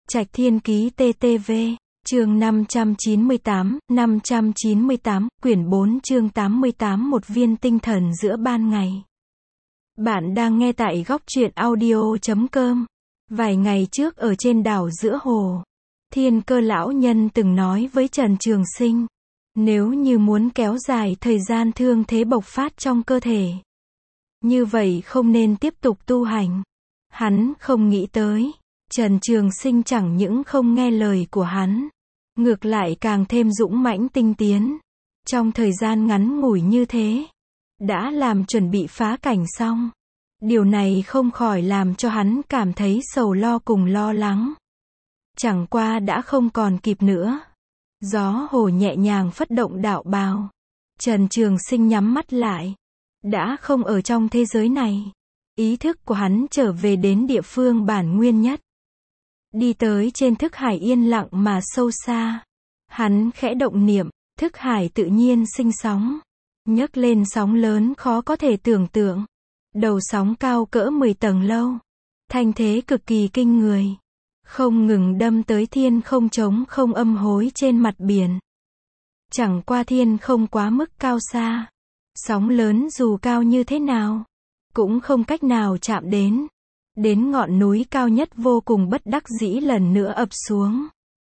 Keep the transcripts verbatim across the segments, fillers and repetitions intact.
Trạch Thiên Ký tê tê vê, chương năm trăm chín mươi tám, năm trăm chín mươi tám, quyển bốn chương tám mươi tám Một viên tinh thần giữa ban ngày. Bạn đang nghe tại góc truyện audio chấm com. Vài ngày trước ở trên đảo giữa hồ, Thiên Cơ lão nhân từng nói với Trần Trường Sinh, nếu như muốn kéo dài thời gian thương thế bộc phát trong cơ thể, như vậy không nên tiếp tục tu hành. Hắn không nghĩ tới, Trần Trường Sinh chẳng những không nghe lời của hắn, ngược lại càng thêm dũng mãnh tinh tiến. Trong thời gian ngắn ngủi như thế, đã làm chuẩn bị phá cảnh xong. Điều này không khỏi làm cho hắn cảm thấy sầu lo cùng lo lắng. Chẳng qua đã không còn kịp nữa. Gió hồ nhẹ nhàng phất động đạo bào. Trần Trường Sinh nhắm mắt lại. Đã không ở trong thế giới này. Ý thức của hắn trở về đến địa phương bản nguyên nhất. Đi tới trên thức hải yên lặng mà sâu xa. Hắn khẽ động niệm, thức hải tự nhiên sinh sóng. Nhấc lên sóng lớn khó có thể tưởng tượng. Đầu sóng cao cỡ mười tầng lâu. Thanh thế cực kỳ kinh người. Không ngừng đâm tới thiên không trống không âm hối trên mặt biển. Chẳng qua thiên không quá mức cao xa. Sóng lớn dù cao như thế nào, cũng không cách nào chạm đến. Đến ngọn núi cao nhất vô cùng bất đắc dĩ lần nữa ập xuống.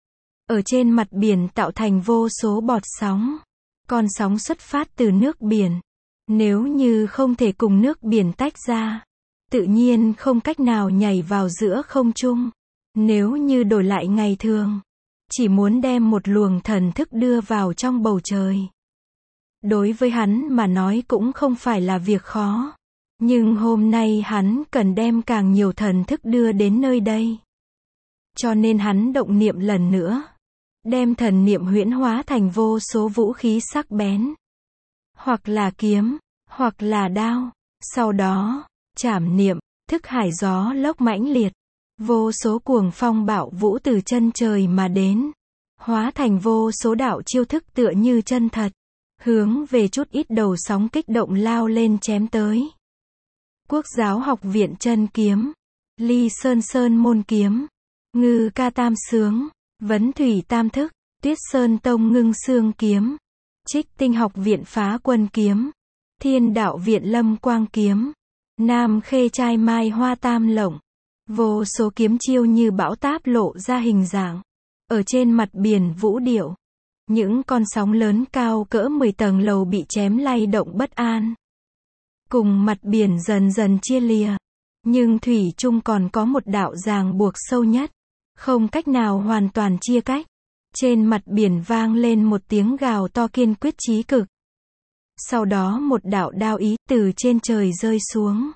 Ở trên mặt biển tạo thành vô số bọt sóng. Con sóng xuất phát từ nước biển. Nếu như không thể cùng nước biển tách ra, tự nhiên không cách nào nhảy vào giữa không trung. Nếu như đổi lại ngày thường, chỉ muốn đem một luồng thần thức đưa vào trong bầu trời, đối với hắn mà nói cũng không phải là việc khó. Nhưng hôm nay hắn cần đem càng nhiều thần thức đưa đến nơi đây. Cho nên hắn động niệm lần nữa. Đem thần niệm huyễn hóa thành vô số vũ khí sắc bén. Hoặc là kiếm, hoặc là đao. Sau đó, trảm niệm, thức hải gió lốc mãnh liệt. Vô số cuồng phong bạo vũ từ chân trời mà đến. Hóa thành vô số đạo chiêu thức tựa như chân thật. Hướng về chút ít đầu sóng kích động lao lên chém tới. Quốc giáo học viện chân kiếm, Ly Sơn Sơn môn kiếm, Ngư ca tam sướng, Vấn thủy tam thức, Tuyết Sơn tông ngưng xương kiếm, Trích tinh học viện phá quân kiếm, Thiên đạo viện lâm quang kiếm, Nam khê trai mai hoa tam lộng. Vô số kiếm chiêu như bão táp lộ ra hình dạng. Ở trên mặt biển vũ điệu, những con sóng lớn cao cỡ mười tầng lầu bị chém lay động bất an. Cùng mặt biển dần dần chia lìa. Nhưng thủy chung còn có một đạo ràng buộc sâu nhất. Không cách nào hoàn toàn chia cách. Trên mặt biển vang lên một tiếng gào to kiên quyết chí cực. Sau đó một đạo đao ý từ trên trời rơi xuống.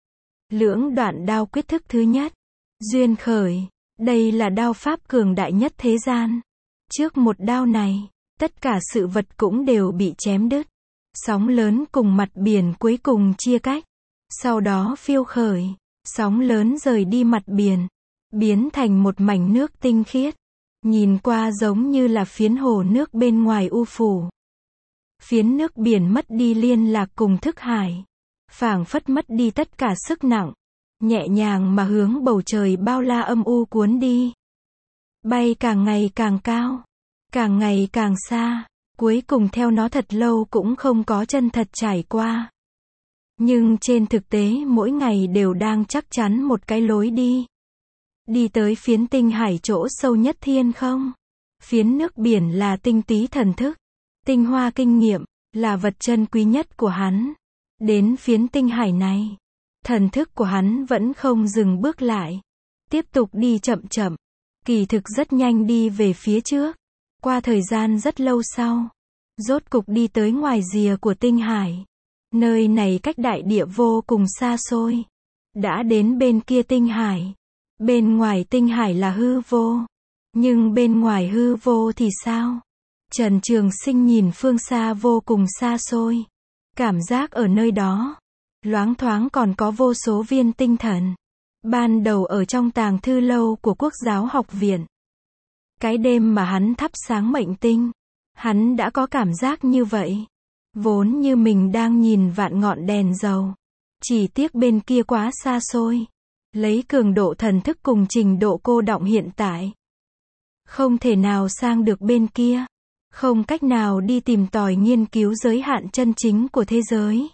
Lưỡng đoạn đao quyết thức thứ nhất. Duyên khởi. Đây là đao pháp cường đại nhất thế gian. Trước một đao này, tất cả sự vật cũng đều bị chém đứt. Sóng lớn cùng mặt biển cuối cùng chia cách. Sau đó phiêu khởi. Sóng lớn rời đi mặt biển. Biến thành một mảnh nước tinh khiết. Nhìn qua giống như là phiến hồ nước bên ngoài u phủ. Phiến nước biển mất đi liên lạc cùng thức hải. Phảng phất mất đi tất cả sức nặng. Nhẹ nhàng mà hướng bầu trời bao la âm u cuốn đi. Bay càng ngày càng cao. Càng ngày càng xa. Cuối cùng theo nó thật lâu cũng không có chân thật trải qua. Nhưng trên thực tế mỗi ngày đều đang chắc chắn một cái lối đi. Đi tới phiến tinh hải chỗ sâu nhất thiên không. Phiến nước biển là tinh túy thần thức. Tinh hoa kinh nghiệm, là vật chân quý nhất của hắn. Đến phiến tinh hải này, thần thức của hắn vẫn không dừng bước lại. Tiếp tục đi chậm chậm. Kỳ thực rất nhanh đi về phía trước. Qua thời gian rất lâu sau, rốt cục đi tới ngoài rìa của tinh hải. Nơi này cách đại địa vô cùng xa xôi. Đã đến bên kia tinh hải. Bên ngoài tinh hải là hư vô. Nhưng bên ngoài hư vô thì sao? Trần Trường Sinh nhìn phương xa vô cùng xa xôi. Cảm giác ở nơi đó, loáng thoáng còn có vô số viên tinh thần. Ban đầu ở trong tàng thư lâu của Quốc giáo học viện. Cái đêm mà hắn thắp sáng mệnh tinh, hắn đã có cảm giác như vậy. Vốn như mình đang nhìn vạn ngọn đèn dầu. Chỉ tiếc bên kia quá xa xôi. lấy cường độ thần thức cùng trình độ cô đọng hiện tại, không thể nào sang được bên kia, không cách nào đi tìm tòi nghiên cứu giới hạn chân chính của thế giới.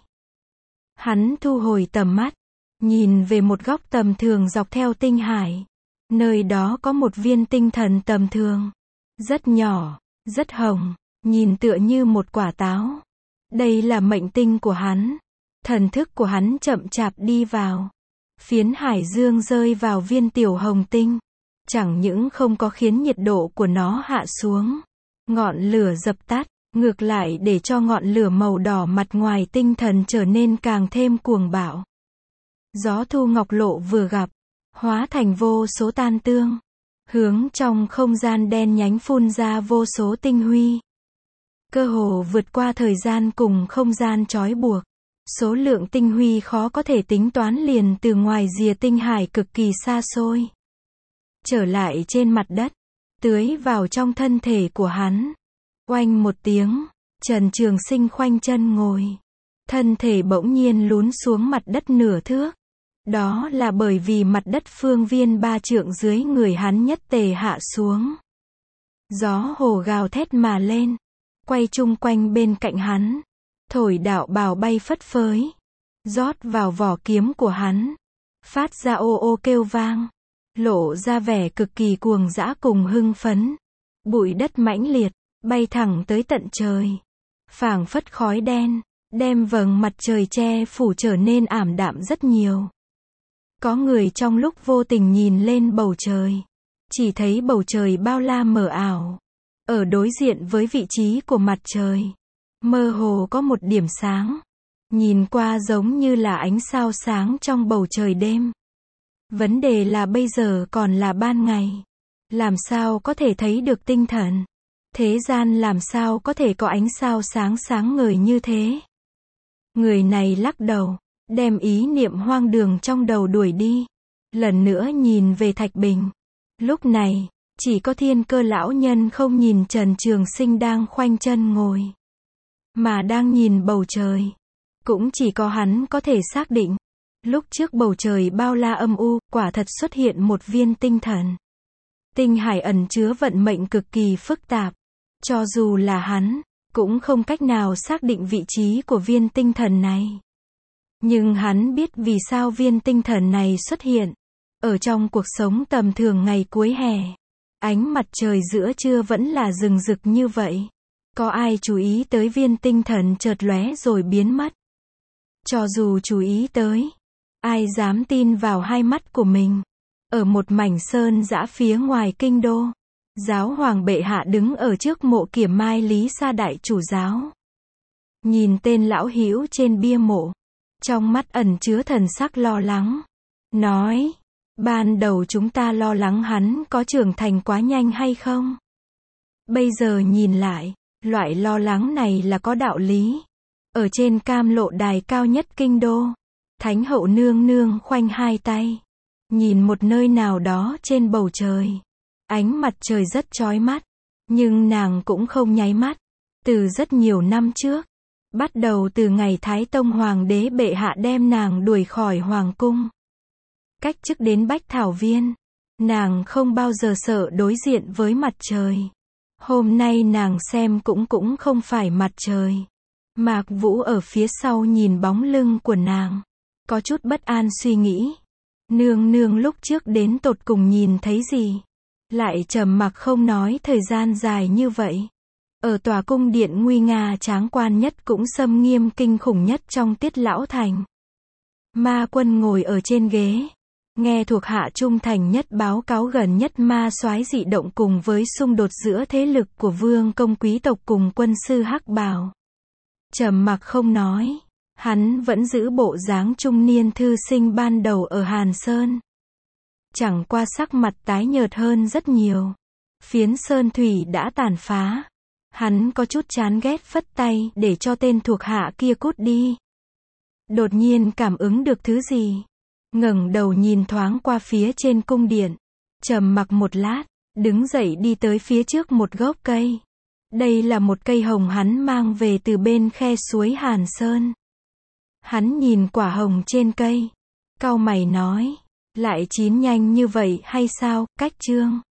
Hắn thu hồi tầm mắt, nhìn về một góc tầm thường dọc theo tinh hải. Nơi đó có một viên tinh thần tầm thường, rất nhỏ, rất hồng, nhìn tựa như một quả táo. Đây là mệnh tinh của hắn. Thần thức của hắn chậm chạp đi vào. Phiến hải dương rơi vào viên tiểu hồng tinh. Chẳng những không có khiến nhiệt độ của nó hạ xuống, ngọn lửa dập tắt, ngược lại để cho ngọn lửa màu đỏ mặt ngoài tinh thần trở nên càng thêm cuồng bạo. Gió thu ngọc lộ vừa gặp, hóa thành vô số tan tương, hướng trong không gian đen nhánh phun ra vô số tinh huy. Cơ hồ vượt qua thời gian cùng không gian trói buộc. Số lượng tinh huy khó có thể tính toán liền từ ngoài rìa tinh hải cực kỳ xa xôi. Trở lại trên mặt đất, tưới vào trong thân thể của hắn. Oanh một tiếng, Trần Trường Sinh khoanh chân ngồi. Thân thể bỗng nhiên lún xuống mặt đất nửa thước. Đó là bởi vì mặt đất phương viên ba trượng dưới người hắn nhất tề hạ xuống. Gió hồ gào thét mà lên, quay chung quanh bên cạnh hắn, thổi đạo bào bay phất phới, rót vào vỏ kiếm của hắn, phát ra ô ô kêu vang, lộ ra vẻ cực kỳ cuồng dã cùng hưng phấn. Bụi đất mãnh liệt, bay thẳng tới tận trời, phảng phất khói đen, đem vầng mặt trời che phủ trở nên ảm đạm rất nhiều. Có người trong lúc vô tình nhìn lên bầu trời, chỉ thấy bầu trời bao la mờ ảo. Ở đối diện với vị trí của mặt trời, mơ hồ có một điểm sáng, nhìn qua giống như là ánh sao sáng trong bầu trời đêm. Vấn đề là bây giờ còn là ban ngày, làm sao có thể thấy được tinh thần? Thế gian làm sao có thể có ánh sao sáng sáng ngời như thế? Người này lắc đầu, đem ý niệm hoang đường trong đầu đuổi đi. Lần nữa nhìn về Thạch Bình. Lúc này, chỉ có Thiên Cơ lão nhân không nhìn Trần Trường Sinh đang khoanh chân ngồi, mà đang nhìn bầu trời. Cũng chỉ có hắn có thể xác định. Lúc trước bầu trời bao la âm u, quả thật xuất hiện một viên tinh thần. Tinh hải ẩn chứa vận mệnh cực kỳ phức tạp. Cho dù là hắn, cũng không cách nào xác định vị trí của viên tinh thần này. Nhưng hắn biết vì sao viên tinh thần này xuất hiện. Ở trong cuộc sống tầm thường ngày cuối hè, ánh mặt trời giữa trưa vẫn là rừng rực như vậy. Có ai chú ý tới viên tinh thần chợt lóe rồi biến mất? Cho dù chú ý tới, ai dám tin vào hai mắt của mình? Ở một mảnh sơn dã phía ngoài kinh đô, giáo hoàng bệ hạ đứng ở trước mộ Kiểm Mai Lý Sa đại chủ giáo. Nhìn tên lão hữu trên bia mộ, trong mắt ẩn chứa thần sắc lo lắng. Nói, ban đầu chúng ta lo lắng hắn có trưởng thành quá nhanh hay không? Bây giờ nhìn lại, loại lo lắng này là có đạo lý. Ở trên cam lộ đài cao nhất kinh đô, Thánh hậu nương nương khoanh hai tay, nhìn một nơi nào đó trên bầu trời. Ánh mặt trời rất chói mắt, nhưng nàng cũng không nháy mắt. Từ rất nhiều năm trước, bắt đầu từ ngày Thái Tông Hoàng đế bệ hạ đem nàng đuổi khỏi Hoàng cung, cách chức đến Bách Thảo Viên, nàng không bao giờ sợ đối diện với mặt trời. Hôm nay nàng xem cũng cũng không phải mặt trời. Mạc Vũ ở phía sau nhìn bóng lưng của nàng, có chút bất an suy nghĩ. Nương nương lúc trước đến tột cùng nhìn thấy gì? Lại trầm mặc không nói thời gian dài như vậy. Ở tòa cung điện nguy nga tráng quan nhất cũng xâm nghiêm kinh khủng nhất trong Tiết Lão Thành. Ma Quân ngồi ở trên ghế, nghe thuộc hạ trung thành nhất báo cáo gần nhất ma soái dị động cùng với xung đột giữa thế lực của vương công quý tộc cùng quân sư Hắc Bào. Trầm mặc không nói, hắn vẫn giữ bộ dáng trung niên thư sinh ban đầu ở Hàn Sơn. Chẳng qua sắc mặt tái nhợt hơn rất nhiều. Phiến sơn thủy đã tàn phá. Hắn có chút chán ghét phất tay để cho tên thuộc hạ kia cút đi. Đột nhiên cảm ứng được thứ gì, ngẩng đầu nhìn thoáng qua phía trên cung điện, trầm mặc một lát, đứng dậy đi tới phía trước một gốc cây. Đây là một cây hồng hắn mang về từ bên khe suối Hàn Sơn. Hắn nhìn quả hồng trên cây, cau mày nói, Lại chín nhanh như vậy hay sao, cách chương?